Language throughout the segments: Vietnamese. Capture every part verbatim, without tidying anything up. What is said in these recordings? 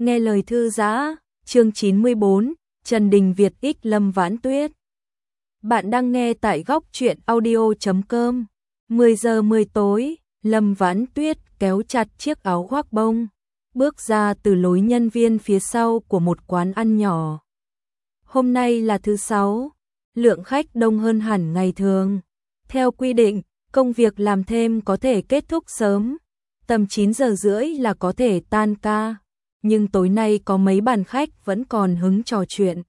Nghe lời thư giã, chương chín mươi bốn, Trần Đình Việt x Lâm Vãn Tuyết. Bạn đang nghe tại góc truyện audio chấm com. mười giờ mười tối, Lâm Vãn Tuyết kéo chặt chiếc áo khoác bông, bước ra từ lối nhân viên phía sau của một quán ăn nhỏ. Hôm nay là thứ sáu, lượng khách đông hơn hẳn ngày thường. Theo quy định, công việc làm thêm có thể kết thúc sớm, tầm chín giờ rưỡi là có thể tan ca. Nhưng tối nay có mấy bàn khách vẫn còn hứng trò chuyện.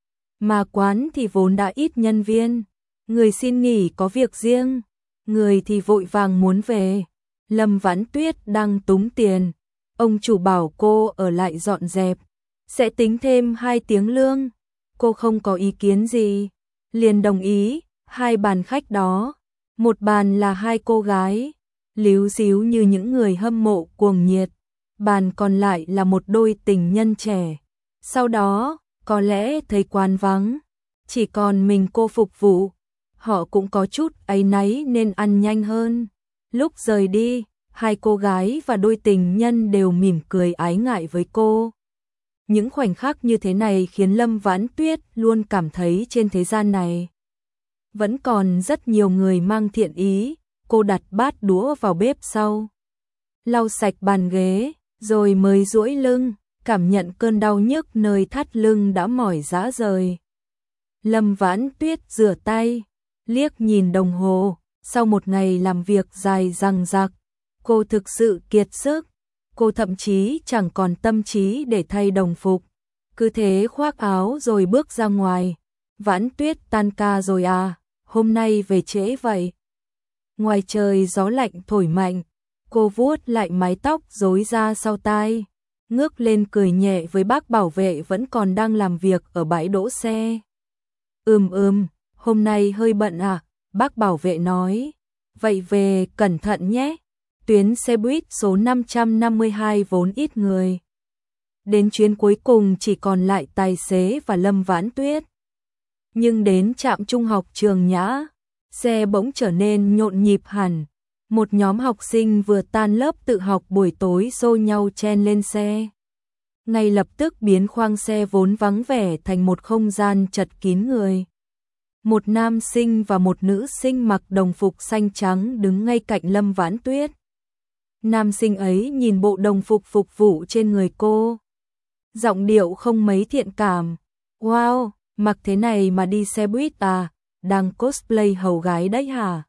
Mà quán thì vốn đã ít nhân viên, người xin nghỉ có việc riêng, người thì vội vàng muốn về. Lâm Vãn Tuyết đang túng tiền, ông chủ bảo cô ở lại dọn dẹp, sẽ tính thêm hai tiếng lương. Cô không có ý kiến gì, liền đồng ý. Hai bàn khách đó, một bàn là hai cô gái, líu díu như những người hâm mộ cuồng nhiệt. Bàn còn lại là một đôi tình nhân trẻ. Sau đó, có lẽ thấy quán vắng, chỉ còn mình cô phục vụ. Họ cũng có chút áy náy nên ăn nhanh hơn. Lúc rời đi, hai cô gái và đôi tình nhân đều mỉm cười ái ngại với cô. Những khoảnh khắc như thế này khiến Lâm Vãn Tuyết luôn cảm thấy trên thế gian này vẫn còn rất nhiều người mang thiện ý. Cô đặt bát đũa vào bếp sau, lau sạch bàn ghế, rồi mới duỗi lưng, cảm nhận cơn đau nhức nơi thắt lưng đã mỏi rã rời. Lâm Vãn Tuyết rửa tay, liếc nhìn đồng hồ, sau một ngày làm việc dài dằng dặc, cô thực sự kiệt sức, cô thậm chí chẳng còn tâm trí để thay đồng phục, cứ thế khoác áo rồi bước ra ngoài. Vãn Tuyết tan ca rồi à, hôm nay về trễ vậy. Ngoài trời gió lạnh thổi mạnh. Cô vuốt lại mái tóc rối ra sau tai, ngước lên cười nhẹ với bác bảo vệ vẫn còn đang làm việc ở bãi đỗ xe. Ừm ừm, hôm nay hơi bận à, bác bảo vệ nói. Vậy về cẩn thận nhé. Tuyến xe buýt số năm trăm năm mươi hai vốn ít người. Đến chuyến cuối cùng chỉ còn lại tài xế và Lâm Vãn Tuyết. Nhưng đến trạm trung học Trường Nhã, xe bỗng trở nên nhộn nhịp hẳn. Một nhóm học sinh vừa tan lớp tự học buổi tối xô nhau chen lên xe. Ngay lập tức biến khoang xe vốn vắng vẻ thành một không gian chật kín người. Một nam sinh và một nữ sinh mặc đồng phục xanh trắng đứng ngay cạnh Lâm Vãn Tuyết. Nam sinh ấy nhìn bộ đồng phục phục vụ trên người cô, giọng điệu không mấy thiện cảm. Wow, mặc thế này mà đi xe buýt à, đang cosplay hầu gái đấy hả?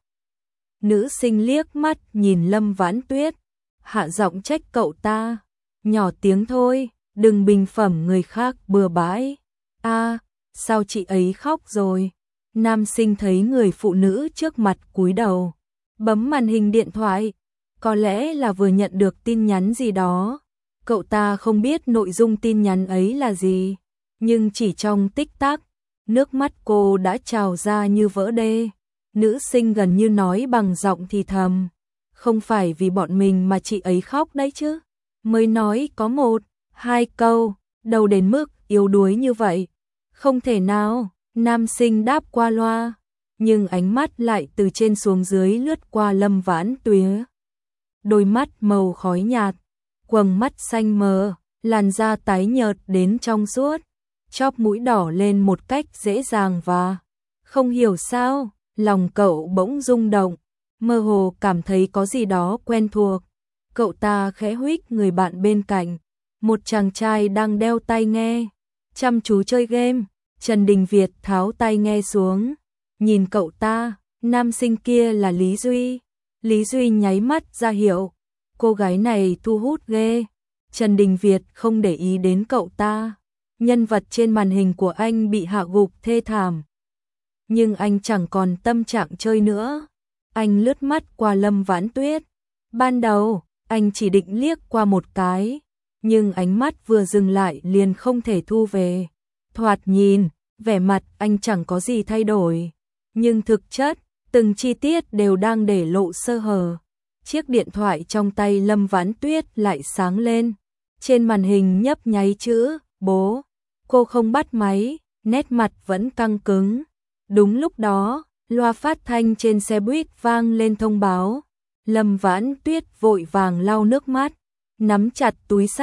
Nữ sinh liếc mắt nhìn Lâm Vãn Tuyết, hạ giọng trách cậu ta. Nhỏ tiếng thôi, đừng bình phẩm người khác bừa bãi. A, à, sao chị ấy khóc rồi? Nam sinh thấy người phụ nữ trước mặt cúi đầu, bấm màn hình điện thoại. Có lẽ là vừa nhận được tin nhắn gì đó. Cậu ta không biết nội dung tin nhắn ấy là gì, nhưng chỉ trong tích tắc, nước mắt cô đã trào ra như vỡ đê. Nữ sinh gần như nói bằng giọng thì thầm. Không phải vì bọn mình mà chị ấy khóc đấy chứ. Mới nói có một, hai câu, đâu đến mức yếu đuối như vậy. Không thể nào, nam sinh đáp qua loa. Nhưng ánh mắt lại từ trên xuống dưới lướt qua Lâm Vãn Tuyết. Đôi mắt màu khói nhạt, quầng mắt xanh mờ, làn da tái nhợt đến trong suốt, chóp mũi đỏ lên một cách dễ dàng và không hiểu sao. Lòng cậu bỗng rung động, mơ hồ cảm thấy có gì đó quen thuộc. Cậu ta khẽ huých người bạn bên cạnh, một chàng trai đang đeo tai nghe, chăm chú chơi game. Trần Đình Việt tháo tai nghe xuống, nhìn cậu ta. Nam sinh kia là Lý Duy. Lý Duy nháy mắt ra hiệu, cô gái này thu hút ghê. Trần Đình Việt không để ý đến cậu ta. Nhân vật trên màn hình của anh bị hạ gục thê thảm. Nhưng anh chẳng còn tâm trạng chơi nữa. Anh lướt mắt qua Lâm Vãn Tuyết. Ban đầu, anh chỉ định liếc qua một cái, nhưng ánh mắt vừa dừng lại liền không thể thu về. Thoạt nhìn, vẻ mặt anh chẳng có gì thay đổi, nhưng thực chất, từng chi tiết đều đang để lộ sơ hở. Chiếc điện thoại trong tay Lâm Vãn Tuyết lại sáng lên. Trên màn hình nhấp nháy chữ bố. Cô không bắt máy, nét mặt vẫn căng cứng. Đúng lúc đó, loa phát thanh trên xe buýt vang lên thông báo. Lâm Vãn Tuyết vội vàng lau nước mắt, nắm chặt túi xách,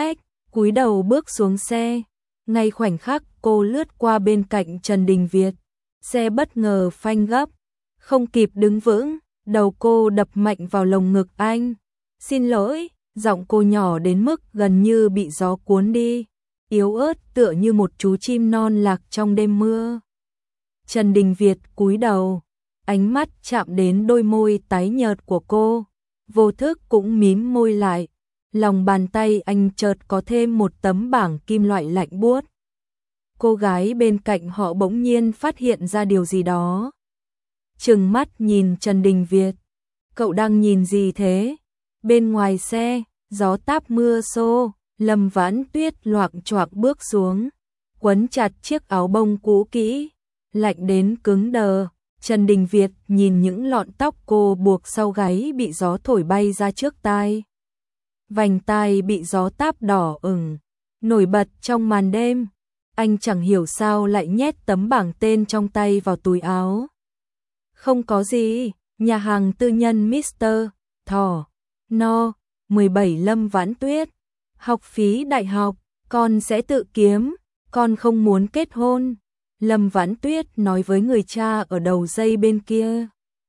cúi đầu bước xuống xe. Ngay khoảnh khắc cô lướt qua bên cạnh Trần Đình Việt, xe bất ngờ phanh gấp, không kịp đứng vững, đầu cô đập mạnh vào lồng ngực anh. Xin lỗi, giọng cô nhỏ đến mức gần như bị gió cuốn đi, yếu ớt tựa như một chú chim non lạc trong đêm mưa. Trần Đình Việt cúi đầu, ánh mắt chạm đến đôi môi tái nhợt của cô, vô thức cũng mím môi lại. Lòng bàn tay anh chợt có thêm một tấm bảng kim loại lạnh buốt. Cô gái bên cạnh họ bỗng nhiên phát hiện ra điều gì đó. Trừng mắt nhìn Trần Đình Việt. Cậu đang nhìn gì thế? Bên ngoài xe, gió táp mưa xô, Lâm Vãn Tuyết loạng choạng bước xuống, quấn chặt chiếc áo bông cũ kỹ, lạnh đến cứng đờ. Trần Đình Việt nhìn những lọn tóc cô buộc sau gáy bị gió thổi bay ra trước tai. Vành tai bị gió táp đỏ ửng, nổi bật trong màn đêm. Anh chẳng hiểu sao lại nhét tấm bảng tên trong tay vào túi áo. Không có gì, nhà hàng tư nhân mít tơ Thỏ No mười bảy Lâm Vãn Tuyết. Học phí đại học, con sẽ tự kiếm, con không muốn kết hôn. Lâm Vãn Tuyết nói với người cha ở đầu dây bên kia.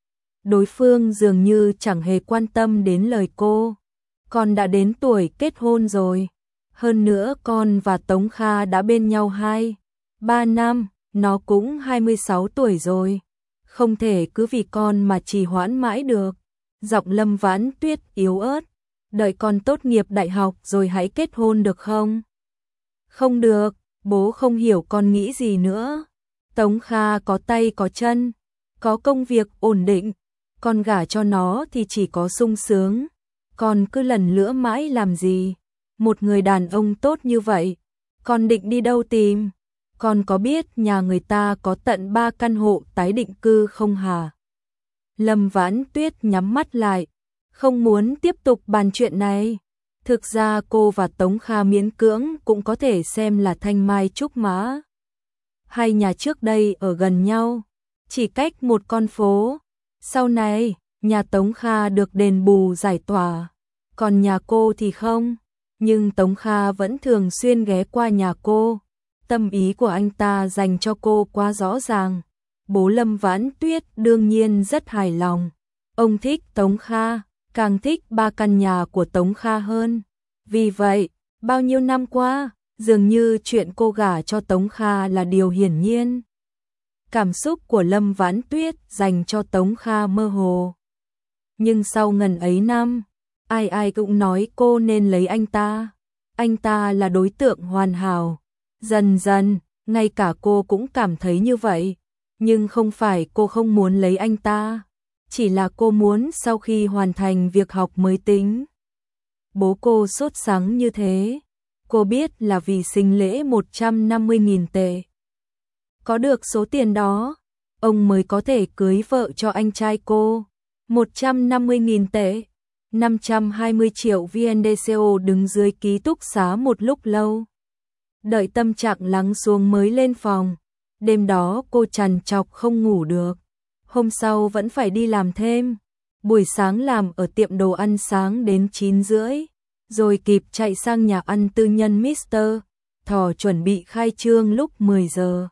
Đối phương dường như chẳng hề quan tâm đến lời cô. Con đã đến tuổi kết hôn rồi. Hơn nữa con và Tống Kha đã bên nhau hai, ba năm, nó cũng hai mươi sáu tuổi rồi. Không thể cứ vì con mà trì hoãn mãi được. Giọng Lâm Vãn Tuyết yếu ớt. Đợi con tốt nghiệp đại học rồi hãy kết hôn được không? Không được, bố không hiểu con nghĩ gì nữa. Tống Kha có tay có chân, có công việc ổn định. Con gả cho nó thì chỉ có sung sướng. Con cứ lần lữa mãi làm gì? Một người đàn ông tốt như vậy, con định đi đâu tìm? Con có biết nhà người ta có tận ba căn hộ tái định cư không hả? Lâm Vãn Tuyết nhắm mắt lại, không muốn tiếp tục bàn chuyện này. Thực ra cô và Tống Kha miễn cưỡng cũng có thể xem là thanh mai trúc mã. Hai nhà trước đây ở gần nhau, chỉ cách một con phố. Sau này, nhà Tống Kha được đền bù giải tỏa, còn nhà cô thì không. Nhưng Tống Kha vẫn thường xuyên ghé qua nhà cô. Tâm ý của anh ta dành cho cô quá rõ ràng. Bố Lâm Vãn Tuyết đương nhiên rất hài lòng. Ông thích Tống Kha, càng thích ba căn nhà của Tống Kha hơn. Vì vậy, bao nhiêu năm qua, dường như chuyện cô gả cho Tống Kha là điều hiển nhiên. Cảm xúc của Lâm Vãn Tuyết dành cho Tống Kha mơ hồ. Nhưng sau ngần ấy năm, ai ai cũng nói cô nên lấy anh ta. Anh ta là đối tượng hoàn hảo. Dần dần, ngay cả cô cũng cảm thấy như vậy. Nhưng không phải cô không muốn lấy anh ta. Chỉ là cô muốn sau khi hoàn thành việc học mới tính. Bố cô sốt sắng như thế. Cô biết là vì sinh lễ một trăm năm mươi nghìn tệ. Có được số tiền đó, ông mới có thể cưới vợ cho anh trai cô. một trăm năm mươi nghìn tệ. năm trăm hai mươi triệu vê en đê co đứng dưới ký túc xá một lúc lâu. Đợi tâm trạng lắng xuống mới lên phòng. Đêm đó cô trằn trọc không ngủ được. Hôm sau vẫn phải đi làm thêm. Buổi sáng làm ở tiệm đồ ăn sáng đến chín rưỡi. Rồi kịp chạy sang nhà ăn tư nhân mít tơ Thỏ chuẩn bị khai trương lúc mười giờ.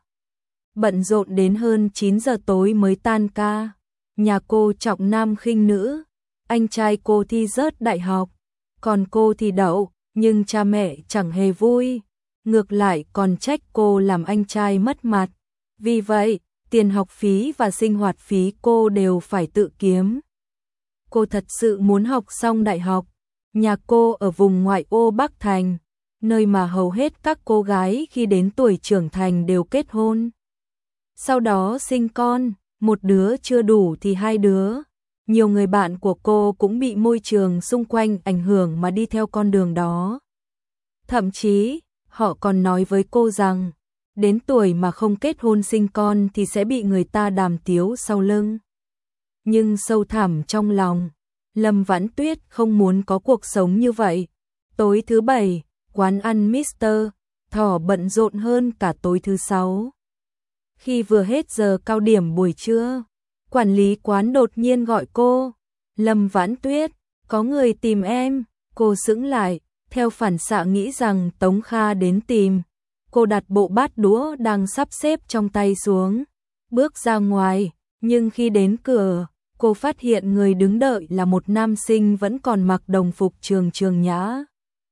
Bận rộn đến hơn chín giờ tối mới tan ca. Nhà cô trọng nam khinh nữ. Anh trai cô thi rớt đại học, còn cô thì đậu, nhưng cha mẹ chẳng hề vui. Ngược lại còn trách cô làm anh trai mất mặt. Vì vậy, tiền học phí và sinh hoạt phí cô đều phải tự kiếm. Cô thật sự muốn học xong đại học. Nhà cô ở vùng ngoại ô Bắc Thành, nơi mà hầu hết các cô gái khi đến tuổi trưởng thành đều kết hôn. Sau đó sinh con, một đứa chưa đủ thì hai đứa. Nhiều người bạn của cô cũng bị môi trường xung quanh ảnh hưởng mà đi theo con đường đó. Thậm chí, họ còn nói với cô rằng, đến tuổi mà không kết hôn sinh con thì sẽ bị người ta đàm tiếu sau lưng. Nhưng sâu thẳm trong lòng, Lâm Vãn Tuyết không muốn có cuộc sống như vậy. Tối thứ bảy, quán ăn mít tơ Thỏ bận rộn hơn cả tối thứ sáu. Khi vừa hết giờ cao điểm buổi trưa, quản lý quán đột nhiên gọi cô. Lâm Vãn Tuyết, có người tìm em. Cô sững lại, theo phản xạ nghĩ rằng Tống Kha đến tìm. Cô đặt bộ bát đũa đang sắp xếp trong tay xuống, bước ra ngoài, nhưng khi đến cửa, cô phát hiện người đứng đợi là một nam sinh vẫn còn mặc đồng phục trường trường nhã.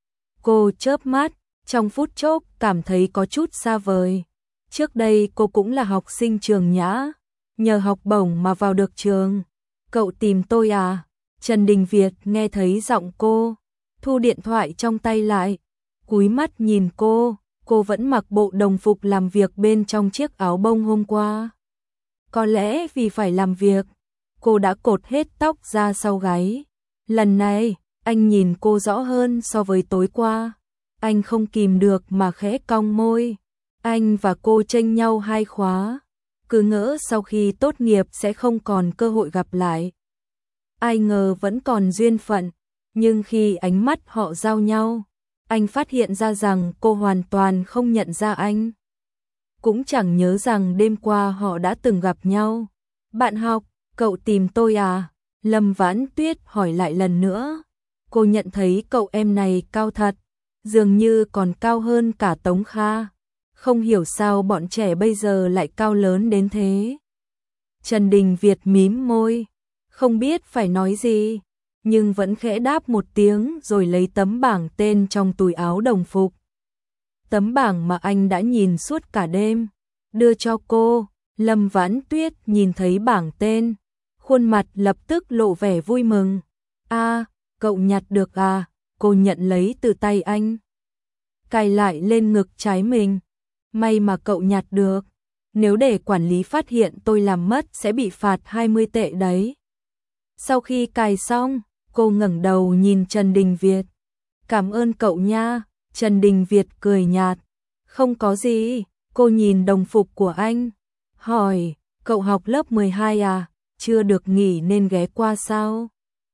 Cô chớp mắt, trong phút chốc cảm thấy có chút xa vời. Trước đây cô cũng là học sinh trường nhã, nhờ học bổng mà vào được trường. Cậu tìm tôi à? Trần Đình Việt nghe thấy giọng cô, thu điện thoại trong tay lại, cúi mắt nhìn cô, cô vẫn mặc bộ đồng phục làm việc bên trong chiếc áo bông hôm qua. Có lẽ vì phải làm việc, cô đã cột hết tóc ra sau gáy. Lần này, anh nhìn cô rõ hơn so với tối qua. Anh không kìm được mà khẽ cong môi. Anh và cô chênh nhau hai khóa, cứ ngỡ sau khi tốt nghiệp sẽ không còn cơ hội gặp lại. Ai ngờ vẫn còn duyên phận, nhưng khi ánh mắt họ giao nhau, anh phát hiện ra rằng cô hoàn toàn không nhận ra anh. Cũng chẳng nhớ rằng đêm qua họ đã từng gặp nhau. Bạn học, cậu tìm tôi à? Lâm Vãn Tuyết hỏi lại lần nữa. Cô nhận thấy cậu em này cao thật, dường như còn cao hơn cả Tống Kha. Không hiểu sao bọn trẻ bây giờ lại cao lớn đến thế. Trần Đình Việt mím môi, không biết phải nói gì, nhưng vẫn khẽ đáp một tiếng rồi lấy tấm bảng tên trong túi áo đồng phục. Tấm bảng mà anh đã nhìn suốt cả đêm, đưa cho cô. Lâm Vãn Tuyết nhìn thấy bảng tên, khuôn mặt lập tức lộ vẻ vui mừng. A, cậu nhặt được à? Cô nhận lấy từ tay anh, cài lại lên ngực trái mình. May mà cậu nhặt được, nếu để quản lý phát hiện tôi làm mất sẽ bị phạt hai mươi tệ đấy. Sau khi cài xong, cô ngẩng đầu nhìn Trần Đình Việt. Cảm ơn cậu nha. Trần Đình Việt cười nhạt. Không có gì. Cô nhìn đồng phục của anh, hỏi, cậu học lớp mười hai à? Chưa được nghỉ nên ghé qua sao?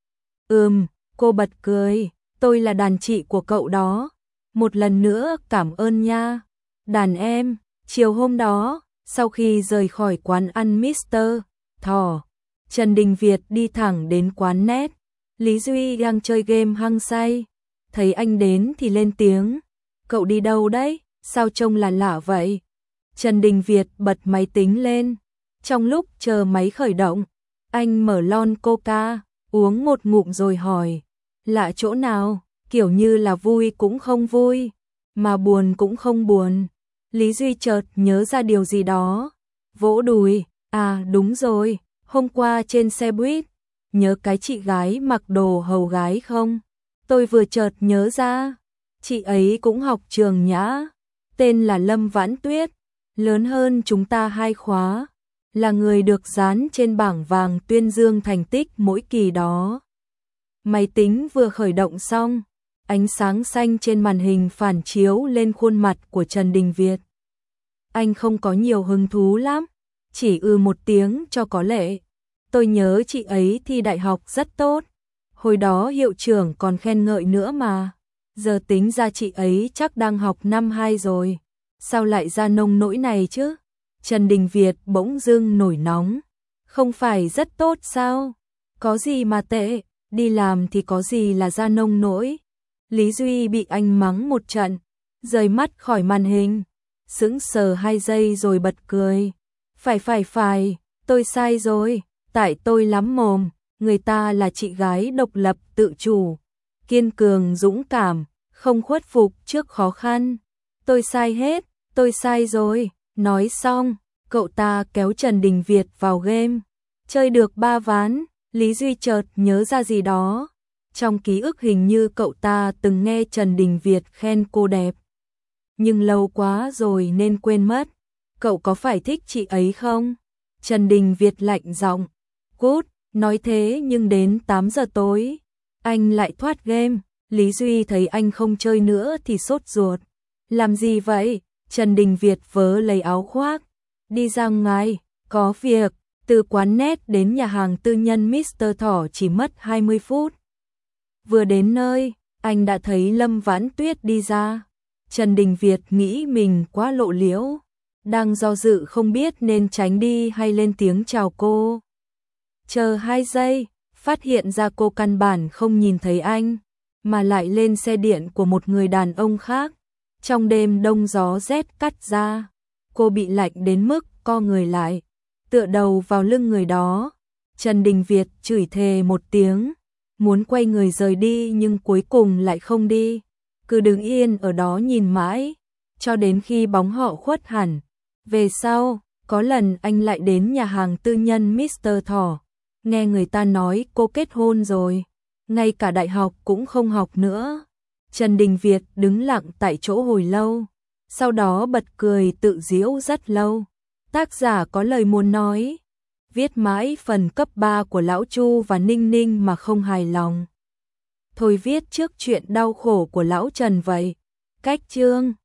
Ừm, cô bật cười, tôi là đàn chị của cậu đó. Một lần nữa cảm ơn nha. Đàn em. Chiều hôm đó, sau khi rời khỏi quán ăn mít tơ Thỏ, Trần Đình Việt đi thẳng đến quán net. Lý Duy đang chơi game hăng say, thấy anh đến thì lên tiếng. Cậu đi đâu đấy? Sao trông là lạ vậy? Trần Đình Việt bật máy tính lên. Trong lúc chờ máy khởi động, anh mở lon coca, uống một ngụm rồi hỏi. Lạ chỗ nào? Kiểu như là vui cũng không vui, mà buồn cũng không buồn. Lý Duy chợt nhớ ra điều gì đó, vỗ đùi. À đúng rồi, hôm qua trên xe buýt, nhớ cái chị gái mặc đồ hầu gái không? Tôi vừa chợt nhớ ra, chị ấy cũng học trường nhã, tên là Lâm Vãn Tuyết, lớn hơn chúng ta hai khóa, là người được dán trên bảng vàng tuyên dương thành tích mỗi kỳ đó. Máy tính vừa khởi động xong, ánh sáng xanh trên màn hình phản chiếu lên khuôn mặt của Trần Đình Việt. Anh không có nhiều hứng thú lắm, chỉ ư một tiếng cho có lệ. Tôi nhớ chị ấy thi đại học rất tốt, hồi đó hiệu trưởng còn khen ngợi nữa mà. Giờ tính ra chị ấy chắc đang học năm hai rồi, sao lại ra nông nỗi này chứ? Trần Đình Việt bỗng dưng nổi nóng. Không phải rất tốt sao? Có gì mà tệ, đi làm thì có gì là ra nông nỗi. Lý Duy bị anh mắng một trận, rời mắt khỏi màn hình, sững sờ hai giây rồi bật cười. Phải phải phải, tôi sai rồi, tại tôi lắm mồm, người ta là chị gái độc lập tự chủ, kiên cường dũng cảm, không khuất phục trước khó khăn. Tôi sai hết, tôi sai rồi. Nói xong, cậu ta kéo Trần Đình Việt vào game. Chơi được ba ván, Lý Duy chợt nhớ ra gì đó. Trong ký ức hình như cậu ta từng nghe Trần Đình Việt khen cô đẹp, nhưng lâu quá rồi nên quên mất. Cậu có phải thích chị ấy không? Trần Đình Việt lạnh giọng. Cút, nói thế nhưng đến tám giờ tối, anh lại thoát game. Lý Duy thấy anh không chơi nữa thì sốt ruột. Làm gì vậy? Trần Đình Việt vớ lấy áo khoác, đi ra ngoài, có việc. Từ quán net đến nhà hàng tư nhân mít tơ Thỏ chỉ mất hai mươi phút. Vừa đến nơi, anh đã thấy Lâm Vãn Tuyết đi ra. Trần Đình Việt nghĩ mình quá lộ liễu, đang do dự không biết nên tránh đi hay lên tiếng chào cô. Chờ hai giây, phát hiện ra cô căn bản không nhìn thấy anh. mà lại lên xe điện của một người đàn ông khác. Trong đêm đông gió rét cắt da, cô bị lạnh đến mức co người lại, tựa đầu vào lưng người đó. Trần Đình Việt chửi thề một tiếng, muốn quay người rời đi nhưng cuối cùng lại không đi, cứ đứng yên ở đó nhìn mãi, cho đến khi bóng họ khuất hẳn. Về sau, có lần anh lại đến nhà hàng tư nhân mít tơ Thỏ, nghe người ta nói cô kết hôn rồi, ngay cả đại học cũng không học nữa. Trần Đình Việt đứng lặng tại chỗ hồi lâu, sau đó bật cười tự giễu rất lâu. Tác giả có lời muốn nói, viết mãi phần cấp ba của Lão Chu và Ninh Ninh mà không hài lòng. Thôi viết trước chuyện đau khổ của Lão Trần vậy. Cách chương